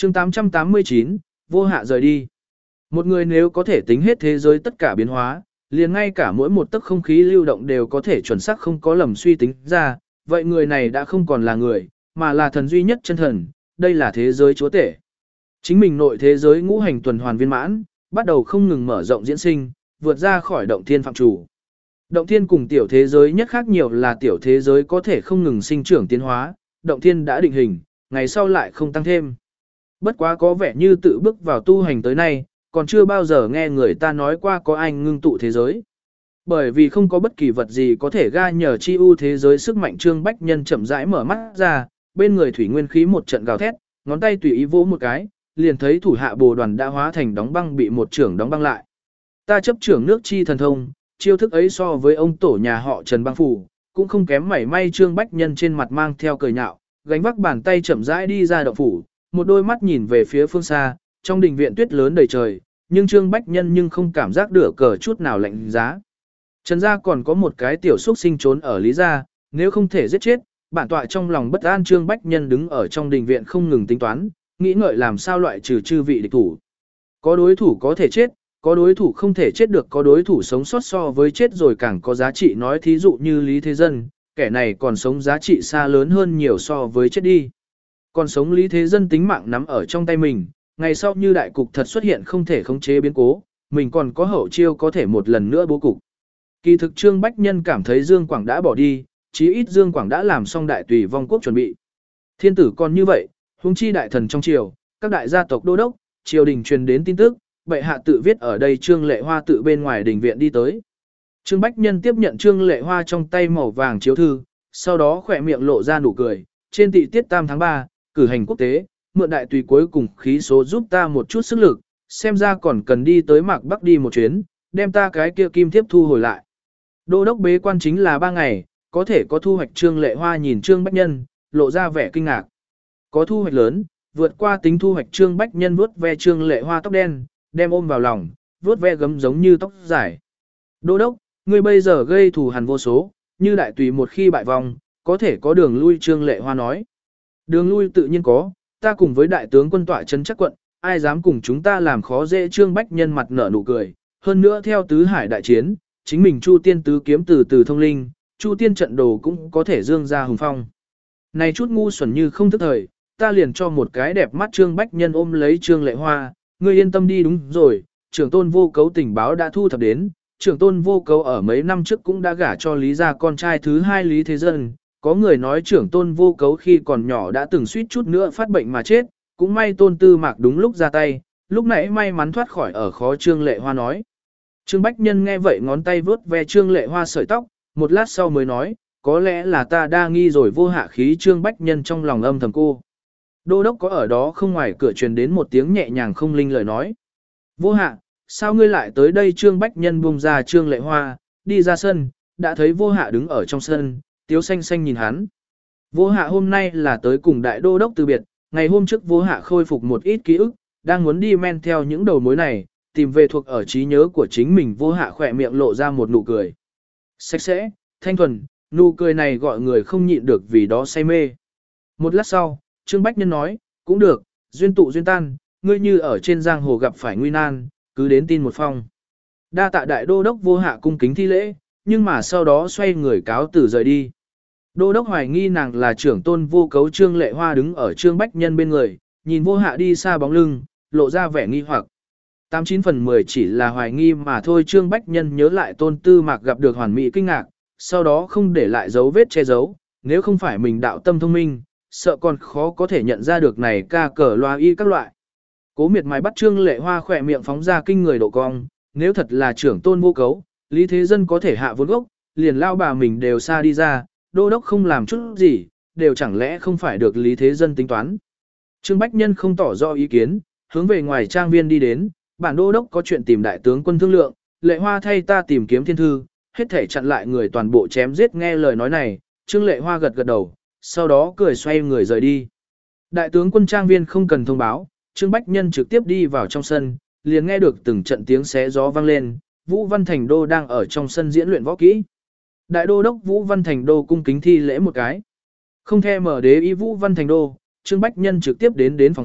chương 889, vô hạ rời đi. Một người nếu có thể tính hết thế giới tất cả biến hóa, liền ngay cả mỗi một tấc không khí lưu động đều có thể chuẩn xác không có lầm suy tính ra, vậy người này đã không còn là người, mà là thần duy nhất chân thần, đây là thế giới chúa tể. Chính mình nội thế giới ngũ hành tuần hoàn viên mãn, bắt đầu không ngừng mở rộng diễn sinh, vượt ra khỏi động thiên phạm chủ. Động thiên cùng tiểu thế giới nhất khác nhiều là tiểu thế giới có thể không ngừng sinh trưởng tiến hóa, động thiên đã định hình, ngày sau lại không tăng thêm. Bất quá có vẻ như tự bước vào tu hành tới nay, còn chưa bao giờ nghe người ta nói qua có ai ngưng tụ thế giới. Bởi vì không có bất kỳ vật gì có thể ga nhờ chi ưu thế giới sức mạnh Trương Bách Nhân chậm rãi mở mắt ra, bên người thủy nguyên khí một trận gào thét, ngón tay tùy ý vỗ một cái, liền thấy thủ hạ bồ đoàn đã hóa thành đóng băng bị một trưởng đóng băng lại. Ta chấp trưởng nước chi thần thông, chiêu thức ấy so với ông tổ nhà họ Trần Băng Phủ, cũng không kém mảy may. Trương Bách Nhân trên mặt mang theo cười nhạo, gánh vác bàn tay chậm rãi đi ra động phủ, một đôi mắt nhìn về phía phương xa, trong đình viện tuyết lớn đầy trời, nhưng Trương Bách Nhân nhưng không cảm giác được cờ chút nào lạnh giá. Trần gia còn có một cái tiểu xuất sinh trốn ở Lý gia, nếu không thể giết chết, bản tọa trong lòng bất an. Trương Bách Nhân đứng ở trong đình viện không ngừng tính toán, nghĩ ngợi làm sao loại trừ chư vị địch thủ. Có đối thủ có thể chết, có đối thủ không thể chết được, có đối thủ sống sót so với chết rồi càng có giá trị, nói thí dụ như Lý Thế Dân, kẻ này còn sống giá trị xa lớn hơn nhiều so với chết đi. Còn sống Lý Thế Dân tính mạng nắm ở trong tay mình, ngày sau như đại cục thật xuất hiện không thể khống chế biến cố, mình còn có hậu chiêu có thể một lần nữa bố cục. Kỳ thực Trương Bách Nhân cảm thấy Dương Quảng đã bỏ đi, chí ít Dương Quảng đã làm xong đại tùy vong quốc chuẩn bị. Thiên tử còn như vậy, huống chi đại thần trong triều, các đại gia tộc đô đốc, triều đình truyền đến tin tức, bệ hạ tự viết ở đây. Trương Lệ Hoa tự bên ngoài đình viện đi tới. Trương Bách Nhân tiếp nhận Trương Lệ Hoa trong tay màu vàng chiếu thư, sau đó khỏe miệng lộ ra nụ cười, trên tị tiết tam tháng 3, cử hành quốc tế, mượn đại tùy cuối cùng khí số giúp ta một chút sức lực, xem ra còn cần đi tới Mạc Bắc đi một chuyến, đem ta cái kia kim thiếp thu hồi lại. Đô đốc bế quan chính là 3 ngày, có thể có thu hoạch. Trương Lệ Hoa nhìn Trương Bách Nhân, lộ ra vẻ kinh ngạc. Có thu hoạch lớn, vượt qua tính thu hoạch. Trương Bách Nhân vuốt ve Trương Lệ Hoa tóc đen, đem ôm vào lòng, vuốt ve gấm giống như tóc dài. Đô đốc, ngươi bây giờ gây thù hằn vô số, như đại tùy một khi bại vong, có thể có đường lui. Trương Lệ Hoa nói. Đường lui tự nhiên có, ta cùng với đại tướng quân tọa trấn chắc quận, ai dám cùng chúng ta làm khó dễ. Trương Bách Nhân mặt nở nụ cười, hơn nữa theo tứ hải đại chiến, chính mình Chu Tiên tứ kiếm từ từ thông linh, Chu Tiên trận đồ cũng có thể dương ra hùng phong. Này chút ngu xuẩn như không thức thời, ta liền cho một cái đẹp mắt. Trương Bách Nhân ôm lấy Trương Lệ Hoa, ngươi yên tâm đi. Đúng rồi, trưởng tôn vô cấu tình báo đã thu thập đến, trưởng tôn vô cấu ở mấy năm trước cũng đã gả cho Lý gia con trai thứ 2 Lý Thế Dân. Có người nói trưởng tôn vô cấu khi còn nhỏ đã từng suýt chút nữa phát bệnh mà chết, cũng may tôn tư mạc đúng lúc ra tay, lúc nãy may mắn thoát khỏi ở khó. Trương Lệ Hoa nói. Trương Bách Nhân nghe vậy ngón tay vướt ve Trương Lệ Hoa sợi tóc, một lát sau mới nói, có lẽ là ta đa nghi rồi. Vô hạ khí. Trương Bách Nhân trong lòng âm thầm cô. Đô đốc có ở đó không? Ngoài cửa truyền đến một tiếng nhẹ nhàng không linh lời nói. Vô hạ, sao ngươi lại tới đây? Trương Bách Nhân buông ra Trương Lệ Hoa, đi ra sân, đã thấy vô hạ đứng ở trong sân, tiếu xanh xanh nhìn hắn. Vô hạ hôm nay là tới cùng đại đô đốc từ biệt, ngày hôm trước vô hạ khôi phục một ít ký ức, đang muốn đi men theo những đầu mối này, tìm về thuộc ở trí nhớ của chính mình. Vô hạ khỏe miệng lộ ra một nụ cười. Sạch sẽ, thanh thuần, nụ cười này gọi người không nhịn được vì đó say mê. Một lát sau, Trương Bách Nhân nói, cũng được, duyên tụ duyên tan, ngươi như ở trên giang hồ gặp phải nguy nan, cứ đến tin một phong. Đa tạ đại đô đốc. Vô hạ cung kính thi lễ, nhưng mà sau đó xoay người cáo từ rời đi. Đô đốc hoài nghi nàng là trưởng tôn vô cấu. Trương Lệ Hoa đứng ở Trương Bách Nhân bên người, nhìn vô hạ đi xa bóng lưng, lộ ra vẻ nghi hoặc. 89 phần 10 chỉ là hoài nghi mà thôi. Trương Bách Nhân nhớ lại tôn tư mạc gặp được hoàn mỹ kinh ngạc, sau đó không để lại dấu vết che giấu, nếu không phải mình đạo tâm thông minh, sợ còn khó có thể nhận ra được này ca cờ loa y các loại. Cố miệt mài bắt Trương Lệ Hoa khỏe miệng phóng ra kinh người độ cong, nếu thật là trưởng tôn vô cấu, Lý Thế Dân có thể hạ vốn gốc, liền lao bà mình đều xa đi ra, đô đốc không làm chút gì, đều chẳng lẽ không phải được Lý Thế Dân tính toán. Trương Bách Nhân không tỏ rõ ý kiến, hướng về ngoài trang viên đi đến, bản đô đốc có chuyện tìm đại tướng quân thương lượng, Lệ Hoa thay ta tìm kiếm thiên thư, hết thể chặn lại người toàn bộ chém giết. Nghe lời nói này, Trương Lệ Hoa gật gật đầu, sau đó cười xoay người rời đi. Đại tướng quân trang viên không cần thông báo, Trương Bách Nhân trực tiếp đi vào trong sân, liền nghe được từng trận tiếng xé gió vang lên, Vũ Văn Thành Đô đang ở trong sân diễn luyện võ kỹ. Đại đô đốc Vũ Văn Thành Đô cung kính thi lễ một cái. Không thèm mở đế ý Vũ Văn Thành Đô, Trương Bách Nhân trực tiếp đến phòng khách,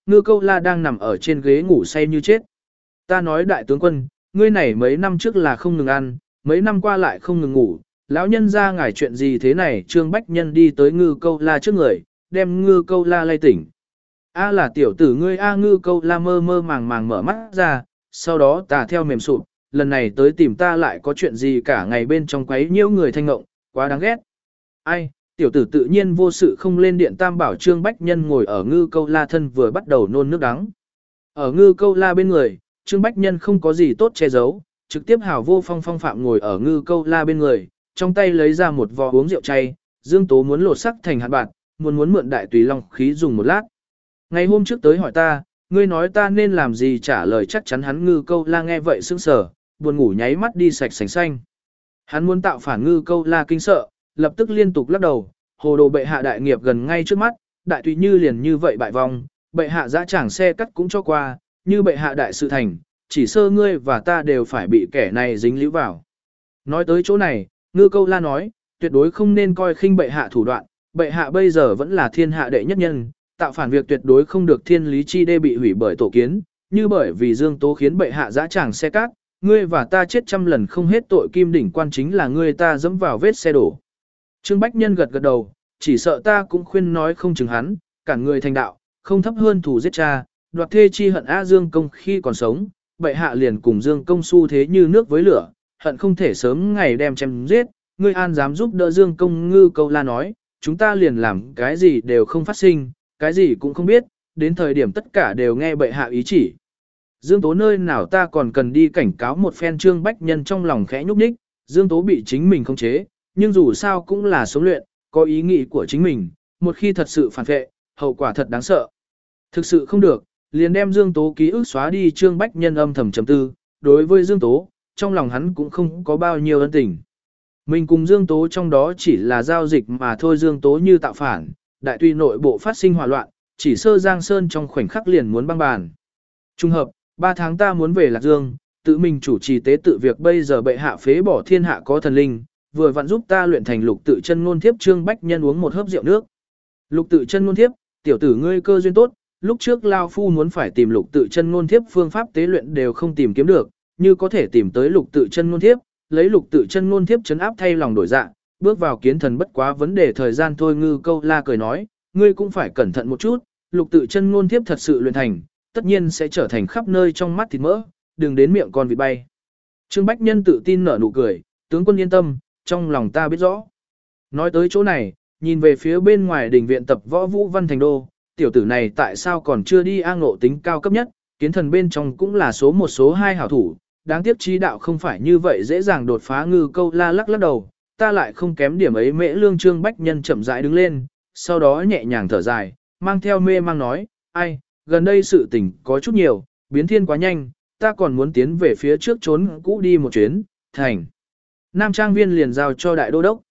Ngư Câu La đang nằm ở trên ghế ngủ say như chết. Ta nói đại tướng quân, ngươi này mấy năm trước là không ngừng ăn, mấy năm qua lại không ngừng ngủ, lão nhân ra ngài chuyện gì thế này? Trương Bách Nhân đi tới Ngư Câu La trước người, đem Ngư Câu La lay tỉnh. A là tiểu tử ngươi a. Ngư Câu La mơ mơ màng màng mở mắt ra, sau đó tà theo mềm sụp, lần này tới tìm ta lại có chuyện gì cả ngày bên trong quấy nhiễu người thanh ngộng, quá đáng ghét. Ai, tiểu tử tự nhiên vô sự không lên điện tam bảo. Trương Bách Nhân ngồi ở Ngư Câu La thân vừa bắt đầu nôn nước đắng. Ở Ngư Câu La bên người, Trương Bách Nhân không có gì tốt che giấu, trực tiếp hào vô phong phong phạm ngồi ở Ngư Câu La bên người, trong tay lấy ra một vò uống rượu chay, Dương Tố muốn lột sắc thành hạt bạc, muốn mượn đại tùy long khí dùng một lát. Ngày hôm trước tới hỏi ta, ngươi nói ta nên làm gì trả lời chắc chắn hắn. Ngư Câu La nghe vậy sững sờ, buồn ngủ nháy mắt đi sạch sành xanh. Hắn muốn tạo phản. Ngư Câu La kinh sợ, lập tức liên tục lắc đầu, hồ đồ bệ hạ đại nghiệp gần ngay trước mắt, đại tùy như liền như vậy bại vong, bệ hạ dã tràng xe cắt cũng cho qua, như bệ hạ đại sự thành, chỉ sơ ngươi và ta đều phải bị kẻ này dính líu vào. Nói tới chỗ này, Ngư Câu La nói, tuyệt đối không nên coi khinh bệ hạ thủ đoạn, bệ hạ bây giờ vẫn là thiên hạ đệ nhất nhân, tạo phản việc tuyệt đối không được thiên lý chi đê bị hủy bởi tổ kiến, như bởi vì Dương Tố khiến bệ hạ dã tràng xe cát, ngươi và ta chết trăm lần không hết tội. Kim đỉnh quan chính là ngươi ta dẫm vào vết xe đổ. Trương Bách Nhân gật gật đầu, chỉ sợ ta cũng khuyên nói không chừng hắn, cản người thành đạo, không thấp hơn thù giết cha, đoạt thê chi hận A. Dương Công khi còn sống, bệ hạ liền cùng Dương Công xu thế như nước với lửa, hận không thể sớm ngày đem chém giết, ngươi an dám giúp đỡ Dương Công. Ngư Câu La nói, chúng ta liền làm cái gì đều không phát sinh, cái gì cũng không biết, đến thời điểm tất cả đều nghe bệ hạ ý chỉ. Dương Tố nơi nào ta còn cần đi cảnh cáo một phen. Trương Bách Nhân trong lòng khẽ nhúc nhích, Dương Tố bị chính mình khống chế, nhưng dù sao cũng là sống luyện, có ý nghĩ của chính mình, một khi thật sự phản vệ, hậu quả thật đáng sợ. Thực sự không được, liền đem Dương Tố ký ức xóa đi. Trương Bách Nhân âm thầm trầm tư, đối với Dương Tố, trong lòng hắn cũng không có bao nhiêu ân tình. Mình cùng Dương Tố trong đó chỉ là giao dịch mà thôi. Dương Tố như tạo phản, đại tùy nội bộ phát sinh hỏa loạn, chỉ sơ Giang Sơn trong khoảnh khắc liền muốn băng bàn. Trung hợp, 3 tháng ta muốn về Lạc Dương, tự mình chủ trì tế tự việc. Bây giờ bệ hạ phế bỏ thiên hạ có thần linh, vừa vặn giúp ta luyện thành lục tự chân ngôn thiếp. Trương Bách Nhân uống một hớp rượu nước. Lục tự chân ngôn thiếp, tiểu tử ngươi cơ duyên tốt, lúc trước lao phu muốn phải tìm lục tự chân ngôn thiếp phương pháp tế luyện đều không tìm kiếm được, như có thể tìm tới lục tự chân ngôn thiếp, lấy lục tự chân ngôn thiếp trấn áp thay lòng đổi dạ, bước vào kiến thần bất quá vấn đề thời gian thôi. Ngư Câu La cười nói, ngươi cũng phải cẩn thận một chút, lục tự chân ngôn thiếp thật sự luyện thành, tất nhiên sẽ trở thành khắp nơi trong mắt thịt mỡ, đừng đến miệng con vịt bay. Trương Bách Nhân tự tin nở nụ cười, tướng quân yên tâm, trong lòng ta biết rõ. Nói tới chỗ này, nhìn về phía bên ngoài đình viện tập võ Vũ Văn Thành Đô, tiểu tử này tại sao còn chưa đi? Ngộ tính cao cấp nhất, kiến thần bên trong cũng là số 1 số 2 hảo thủ, đáng tiếc trí đạo không phải như vậy dễ dàng đột phá. Ngư Câu La lắc lắc đầu, ta lại không kém điểm ấy mễ lương. Trương Bách Nhân chậm rãi đứng lên, sau đó nhẹ nhàng thở dài, mang theo mê mang nói, ai, gần đây sự tình có chút nhiều, biến thiên quá nhanh, ta còn muốn tiến về phía trước trốn cũ đi một chuyến, thành Nam Trang Viên liền giao cho đại đô đốc.